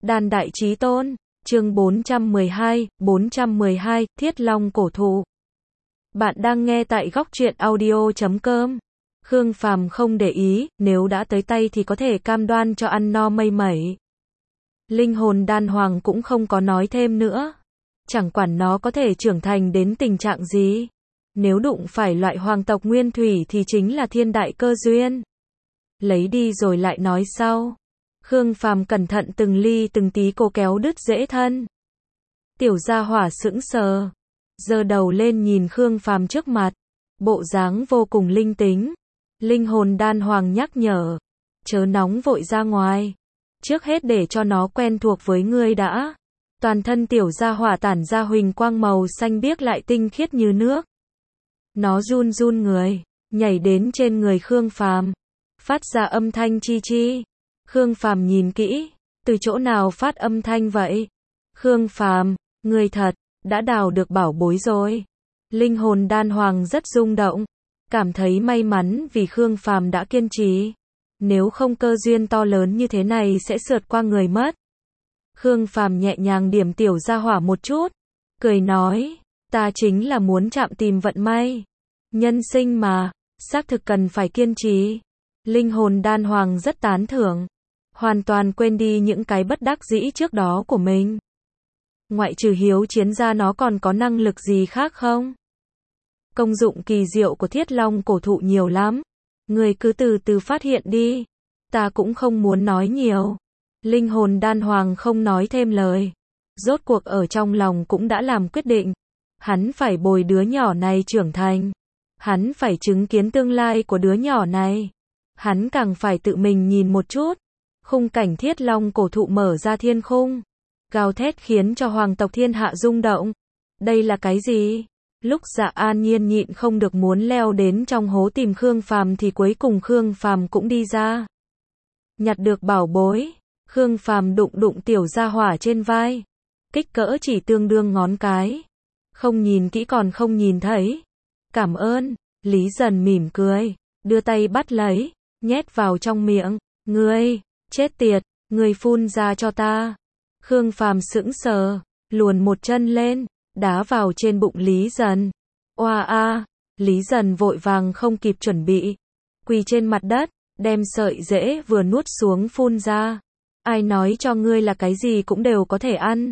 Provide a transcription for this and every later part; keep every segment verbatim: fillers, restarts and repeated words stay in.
Đan đại chí tôn, chương bốn trăm mười hai, bốn trăm mười hai, Thiết Long cổ thụ. Bạn đang nghe tại góc truyện audio chấm com. Khương Phàm không để ý, nếu đã tới tay thì có thể cam đoan cho ăn no mây mẩy. Linh hồn đan hoàng cũng không có nói thêm nữa. Chẳng quản nó có thể trưởng thành đến tình trạng gì. Nếu đụng phải loại hoàng tộc nguyên thủy thì chính là thiên đại cơ duyên. Lấy đi rồi lại nói sau. Khương Phàm cẩn thận từng ly từng tí cô kéo đứt rễ thân. Tiểu gia hỏa sững sờ, giơ đầu lên nhìn Khương Phàm trước mặt, bộ dáng vô cùng linh tính. Linh hồn đan hoàng nhắc nhở, chớ nóng vội ra ngoài, trước hết để cho nó quen thuộc với ngươi đã. Toàn thân tiểu gia hỏa tản ra huỳnh quang màu xanh biếc lại tinh khiết như nước. Nó run run người, nhảy đến trên người Khương Phàm, phát ra âm thanh chi chi. Khương Phàm nhìn kỹ, từ chỗ nào phát âm thanh vậy? Khương Phàm, ngươi thật, đã đào được bảo bối rồi. Linh hồn đan hoàng rất rung động, cảm thấy may mắn vì Khương Phàm đã kiên trì. Nếu không cơ duyên to lớn như thế này sẽ sượt qua người mất. Khương Phàm nhẹ nhàng điểm tiểu gia hỏa một chút, cười nói, ta chính là muốn chạm tìm vận may. Nhân sinh mà, xác thực cần phải kiên trì. Linh hồn đan hoàng rất tán thưởng, hoàn toàn quên đi những cái bất đắc dĩ trước đó của mình. Ngoại trừ hiếu chiến ra nó còn có năng lực gì khác không? Công dụng kỳ diệu của Thiết Long cổ thụ nhiều lắm. Người cứ từ từ phát hiện đi. Ta cũng không muốn nói nhiều. Linh hồn đan hoàng không nói thêm lời. Rốt cuộc ở trong lòng cũng đã làm quyết định. Hắn phải bồi đứa nhỏ này trưởng thành. Hắn phải chứng kiến tương lai của đứa nhỏ này. Hắn càng phải tự mình nhìn một chút. Khung cảnh Thiết Long cổ thụ mở ra thiên khung, gào thét khiến cho hoàng tộc thiên hạ rung động. Đây là cái gì? Lúc Dạ An Nhiên nhịn không được muốn leo đến trong hố tìm Khương Phàm thì cuối cùng Khương Phàm cũng đi ra. Nhặt được bảo bối, Khương Phàm đụng đụng tiểu gia hỏa trên vai. Kích cỡ chỉ tương đương ngón cái. Không nhìn kỹ còn không nhìn thấy. Cảm ơn, Lý Dần mỉm cười, đưa tay bắt lấy, nhét vào trong miệng. Ngươi, chết tiệt, ngươi phun ra cho ta. Khương Phàm sững sờ, luồn một chân lên, đá vào trên bụng Lý Dần. Oa a, Lý Dần vội vàng không kịp chuẩn bị, quỳ trên mặt đất, đem sợi rễ vừa nuốt xuống phun ra. Ai nói cho ngươi là cái gì cũng đều có thể ăn.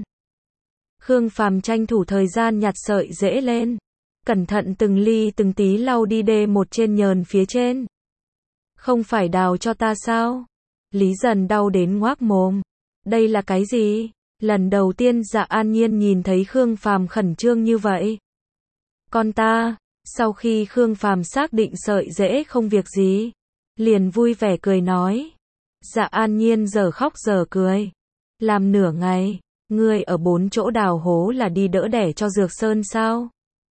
Khương Phàm tranh thủ thời gian nhặt sợi rễ lên, cẩn thận từng ly từng tí lau đi đê một trên nhờn phía trên. Không phải đào cho ta sao? Lý Dần đau đến ngoác mồm. Đây là cái gì? Lần đầu tiên Dạ An Nhiên nhìn thấy Khương Phàm khẩn trương như vậy. Con ta, sau khi Khương Phàm xác định sợi rễ không việc gì, liền vui vẻ cười nói. Dạ An Nhiên giờ khóc giờ cười. Làm nửa ngày, ngươi ở bốn chỗ đào hố là đi đỡ đẻ cho Dược Sơn sao?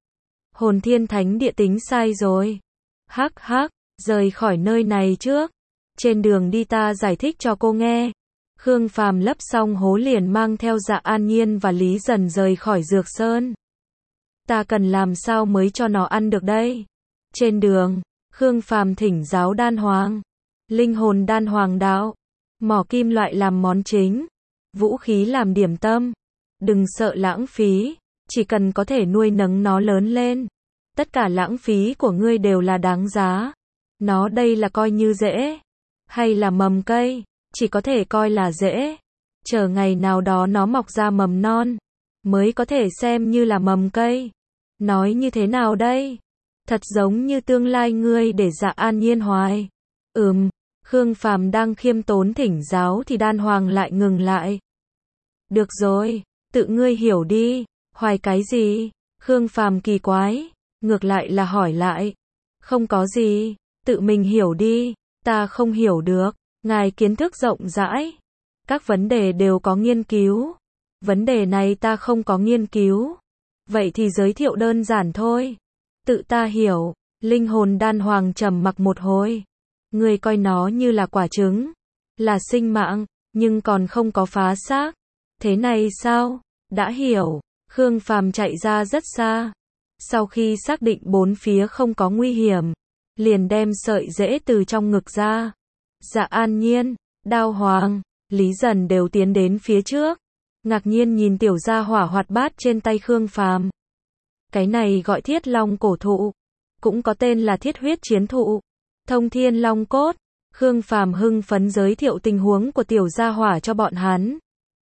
Hồn Thiên Thánh Địa tính sai rồi. Hắc hắc, rời khỏi nơi này trước. Trên đường đi ta giải thích cho cô nghe. Khương Phàm lấp xong hố liền mang theo Dạ An Nhiên và Lý Dần rời khỏi Dược Sơn. Ta cần làm sao mới cho nó ăn được đây? Trên đường, Khương Phàm thỉnh giáo đan hoàng. Linh hồn đan hoàng đạo. Mỏ kim loại làm món chính. Vũ khí làm điểm tâm. Đừng sợ lãng phí. Chỉ cần có thể nuôi nấng nó lớn lên. Tất cả lãng phí của ngươi đều là đáng giá. Nó đây là coi như rễ. Hay là mầm cây, chỉ có thể coi là rễ. Chờ ngày nào đó nó mọc ra mầm non, mới có thể xem như là mầm cây. Nói như thế nào đây? Thật giống như tương lai ngươi để Dạ An Nhiên hoài. Ừm, Khương Phàm đang khiêm tốn thỉnh giáo thì đan hoàng lại ngừng lại. Được rồi, tự ngươi hiểu đi, hoài cái gì? Khương Phàm kỳ quái, ngược lại là hỏi lại. Không có gì, tự mình hiểu đi. Ta không hiểu được, ngài kiến thức rộng rãi. Các vấn đề đều có nghiên cứu. Vấn đề này ta không có nghiên cứu. Vậy thì giới thiệu đơn giản thôi. Tự ta hiểu. Linh hồn đan hoàng trầm mặc một hồi. Ngươi coi nó như là quả trứng. Là sinh mạng, nhưng còn không có phá xác. Thế này sao? Đã hiểu. Khương Phàm chạy ra rất xa. Sau khi xác định bốn phía không có nguy hiểm, liền đem sợi rễ từ trong ngực ra. Dạ An Nhiên, đao hoàng, Lý Dần đều tiến đến phía trước, ngạc nhiên nhìn tiểu gia hỏa hoạt bát trên tay Khương Phàm. Cái này gọi Thiết Long cổ thụ, cũng có tên là Thiết huyết chiến thụ, thông thiên long cốt. Khương Phàm hưng phấn giới thiệu tình huống của tiểu gia hỏa cho bọn hắn.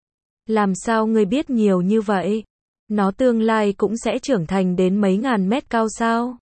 Làm sao ngươi biết nhiều như vậy? Nó tương lai cũng sẽ trưởng thành đến mấy ngàn mét cao sao?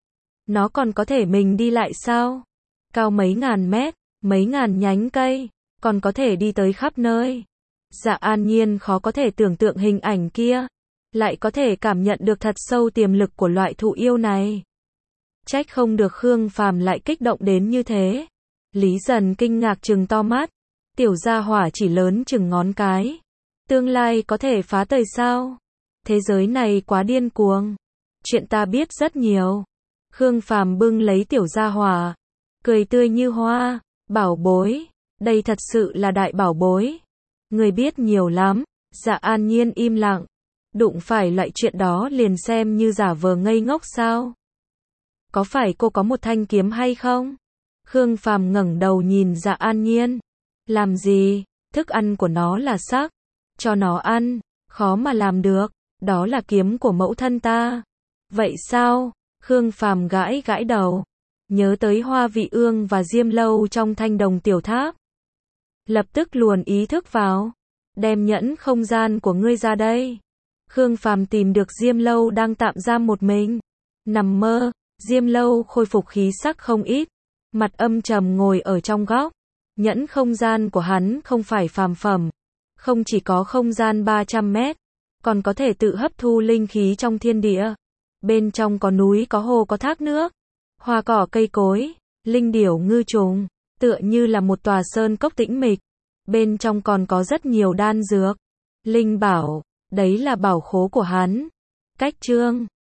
Nó còn có thể mình đi lại sao? Cao mấy ngàn mét, mấy ngàn nhánh cây, còn có thể đi tới khắp nơi. Dạ An Nhiên khó có thể tưởng tượng hình ảnh kia, lại có thể cảm nhận được thật sâu tiềm lực của loại thụ yêu này. Trách không được Khương Phàm lại kích động đến như thế. Lý Dần kinh ngạc trừng to mắt, tiểu gia hỏa chỉ lớn chừng ngón cái. Tương lai có thể phá tời sao? Thế giới này quá điên cuồng. Chuyện ta biết rất nhiều. Khương Phàm bưng lấy tiểu gia hỏa, cười tươi như hoa, bảo bối, đây thật sự là đại bảo bối. Người biết nhiều lắm. Dạ An Nhiên im lặng, đụng phải loại chuyện đó liền xem như giả vờ ngây ngốc sao? Có phải cô có một thanh kiếm hay không? Khương Phàm ngẩng đầu nhìn Dạ An Nhiên. Làm gì? Thức ăn của nó là xác, cho nó ăn, khó mà làm được, đó là kiếm của mẫu thân ta. Vậy sao? Khương Phàm gãi gãi đầu, nhớ tới Hoa Vị Ương và Diêm Lâu trong Thanh Đồng Tiểu Tháp. Lập tức luồn ý thức vào, đem nhẫn không gian của ngươi ra đây. Khương Phàm tìm được Diêm Lâu đang tạm giam một mình. Nằm mơ, Diêm Lâu khôi phục khí sắc không ít, mặt âm trầm ngồi ở trong góc. Nhẫn không gian của hắn không phải phàm phẩm, không chỉ có không gian ba trăm mét, còn có thể tự hấp thu linh khí trong thiên địa. Bên trong có núi, có hồ, có thác nước, hoa cỏ cây cối, linh điểu ngư trùng, tựa như là một tòa sơn cốc tĩnh mịch. Bên trong còn có rất nhiều đan dược, linh bảo, đấy là bảo khố của hắn. Cách chương